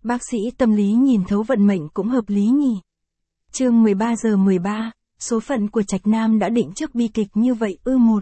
Bác sĩ tâm lý nhìn thấu vận mệnh cũng hợp lý nhỉ. Chương 13:13, số phận của Trạch Nam đã định trước bi kịch như vậy ư? Một.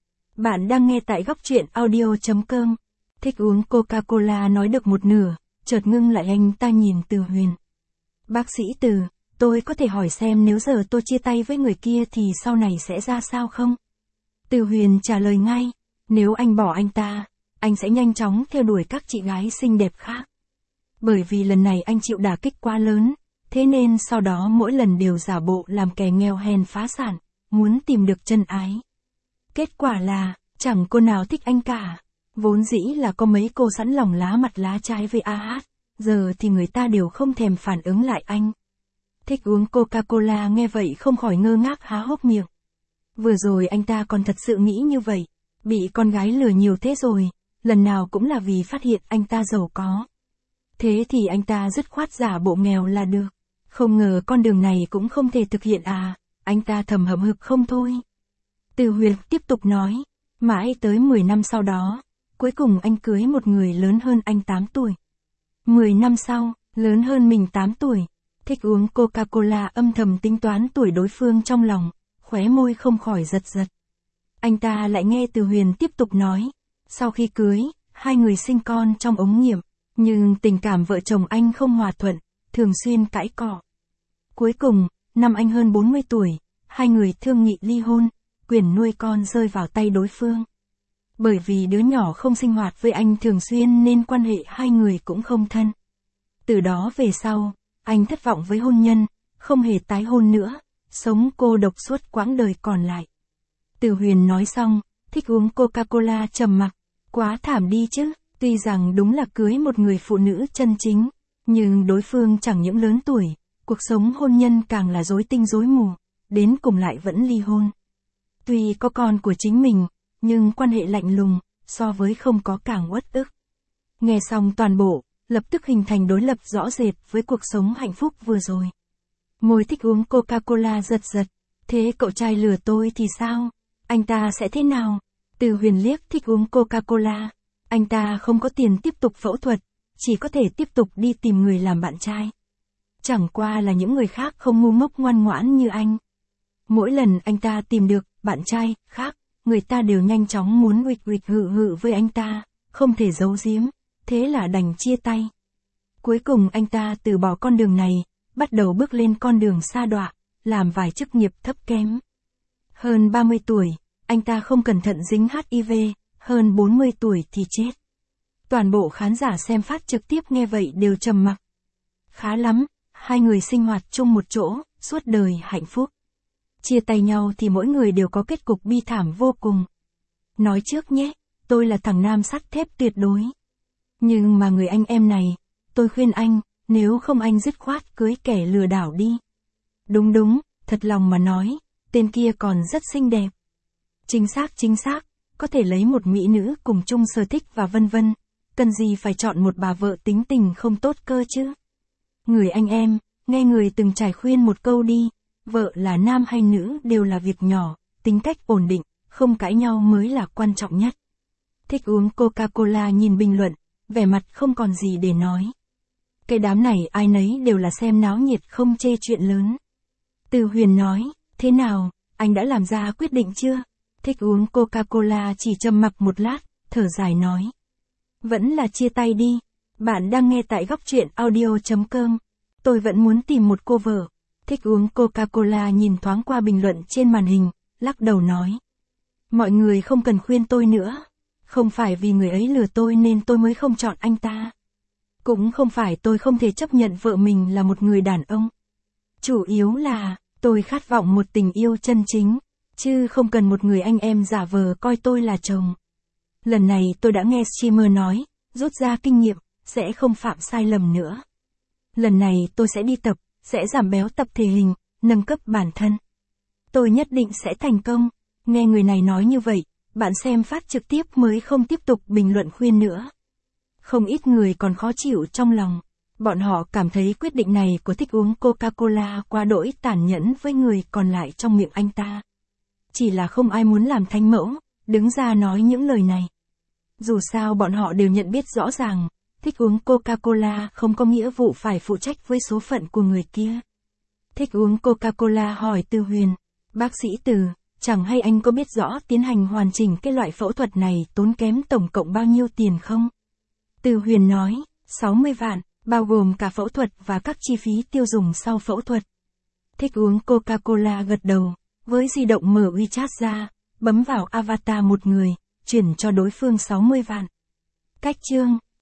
Bạn đang nghe tại góc truyện audio.com. Thích uống Coca-Cola nói được một nửa, chợt ngưng lại anh ta nhìn Từ Huyền. Bác sĩ Từ, tôi có thể hỏi xem nếu giờ tôi chia tay với người kia thì sau này sẽ ra sao không? Từ Huyền trả lời ngay, nếu anh bỏ anh ta, anh sẽ nhanh chóng theo đuổi các chị gái xinh đẹp khác. Bởi vì lần này anh chịu đả kích quá lớn, thế nên sau đó mỗi lần đều giả bộ làm kẻ nghèo hèn phá sản, muốn tìm được chân ái. Kết quả là, chẳng cô nào thích anh cả. Vốn dĩ là có mấy cô sẵn lòng lá mặt lá trái với AH, giờ thì người ta đều không thèm phản ứng lại anh. Thích uống Coca-Cola nghe vậy không khỏi ngơ ngác há hốc miệng. Vừa rồi anh ta còn thật sự nghĩ như vậy, bị con gái lừa nhiều thế rồi, lần nào cũng là vì phát hiện anh ta giàu có. Thế thì anh ta dứt khoát giả bộ nghèo là được. Không ngờ con đường này cũng không thể thực hiện à, anh ta thầm hậm hực không thôi. Từ Huyền tiếp tục nói, mãi tới 10 năm sau đó, cuối cùng anh cưới một người lớn hơn anh 8 tuổi. 10 năm sau, lớn hơn mình 8 tuổi, thích uống Coca-Cola âm thầm tính toán tuổi đối phương trong lòng, khóe môi không khỏi giật giật. Anh ta lại nghe Từ Huyền tiếp tục nói, sau khi cưới, hai người sinh con trong ống nghiệm, nhưng tình cảm vợ chồng anh không hòa thuận, thường xuyên cãi cọ. Cuối cùng, năm anh hơn 40 tuổi, hai người thương nghị ly hôn, quyền nuôi con rơi vào tay đối phương. Bởi vì đứa nhỏ không sinh hoạt với anh thường xuyên nên quan hệ hai người cũng không thân. Từ đó về sau, anh thất vọng với hôn nhân, không hề tái hôn nữa, sống cô độc suốt quãng đời còn lại. Từ Huyền nói xong, thích uống Coca-Cola trầm mặc, quá thảm đi chứ, tuy rằng đúng là cưới một người phụ nữ chân chính, nhưng đối phương chẳng những lớn tuổi, cuộc sống hôn nhân càng là rối tinh rối mù, đến cùng lại vẫn ly hôn. Tuy có con của chính mình, nhưng quan hệ lạnh lùng, so với không có càng uất ức. Nghe xong toàn bộ, lập tức hình thành đối lập rõ rệt với cuộc sống hạnh phúc vừa rồi. Môi thích uống Coca-Cola giật giật, thế cậu trai lừa tôi thì sao? Anh ta sẽ thế nào? Từ Huyền liếc thích uống Coca-Cola, anh ta không có tiền tiếp tục phẫu thuật, chỉ có thể tiếp tục đi tìm người làm bạn trai. Chẳng qua là những người khác không ngu ngốc ngoan ngoãn như anh. Mỗi lần anh ta tìm được bạn trai khác, người ta đều nhanh chóng muốn huỵch huỵch hự hự với anh ta, không thể giấu giếm, thế là đành chia tay. Cuối cùng anh ta từ bỏ con đường này, bắt đầu bước lên con đường sa đọa, làm vài chức nghiệp thấp kém. Hơn 30 tuổi, anh ta không cẩn thận dính HIV, hơn 40 tuổi thì chết. Toàn bộ khán giả xem phát trực tiếp nghe vậy đều trầm mặc. Khá lắm, hai người sinh hoạt chung một chỗ, suốt đời hạnh phúc. Chia tay nhau thì mỗi người đều có kết cục bi thảm vô cùng. Nói trước nhé, tôi là thằng nam sắt thép tuyệt đối. Nhưng mà người anh em này, tôi khuyên anh, nếu không anh dứt khoát cưới kẻ lừa đảo đi. Đúng, thật lòng mà nói, tên kia còn rất xinh đẹp. Chính xác, có thể lấy một mỹ nữ cùng chung sở thích và vân vân, cần gì phải chọn một bà vợ tính tình không tốt cơ chứ. Người anh em, nghe người từng trải khuyên một câu đi, vợ là nam hay nữ đều là việc nhỏ, tính cách ổn định, không cãi nhau mới là quan trọng nhất. Thích uống Coca-Cola nhìn bình luận, vẻ mặt không còn gì để nói. Cái đám này ai nấy đều là xem náo nhiệt không chê chuyện lớn. Từ Huyền nói, thế nào, anh đã làm ra quyết định chưa? Thích uống Coca-Cola chỉ trầm mặc một lát, thở dài nói. Vẫn là chia tay đi, bạn đang nghe tại góc truyện audio.com. Tôi vẫn muốn tìm một cô vợ. Thích uống Coca-Cola nhìn thoáng qua bình luận trên màn hình, lắc đầu nói. Mọi người không cần khuyên tôi nữa. Không phải vì người ấy lừa tôi nên tôi mới không chọn anh ta. Cũng không phải tôi không thể chấp nhận vợ mình là một người đàn ông. Chủ yếu là, tôi khát vọng một tình yêu chân chính, chứ không cần một người anh em giả vờ coi tôi là chồng. Lần này tôi đã nghe streamer nói, rút ra kinh nghiệm, sẽ không phạm sai lầm nữa. Lần này tôi sẽ đi tập, sẽ giảm béo tập thể hình, nâng cấp bản thân. Tôi nhất định sẽ thành công. Nghe người này nói như vậy, bạn xem phát trực tiếp mới không tiếp tục bình luận khuyên nữa. Không ít người còn khó chịu trong lòng. Bọn họ cảm thấy quyết định này của thích uống Coca-Cola quá đỗi tàn nhẫn với người còn lại trong miệng anh ta. Chỉ là không ai muốn làm thánh mẫu, đứng ra nói những lời này. Dù sao bọn họ đều nhận biết rõ ràng, Thích uống Coca-Cola không có nghĩa vụ phải phụ trách với số phận của người kia. Thích uống Coca-Cola hỏi Từ Huyền. Bác sĩ Từ, chẳng hay anh có biết rõ tiến hành hoàn chỉnh cái loại phẫu thuật này tốn kém tổng cộng bao nhiêu tiền không? Từ Huyền nói, 60 vạn, bao gồm cả phẫu thuật và các chi phí tiêu dùng sau phẫu thuật. Thích uống Coca-Cola gật đầu, với di động mở WeChat ra, bấm vào avatar một người, chuyển cho đối phương 60 vạn. Cách chương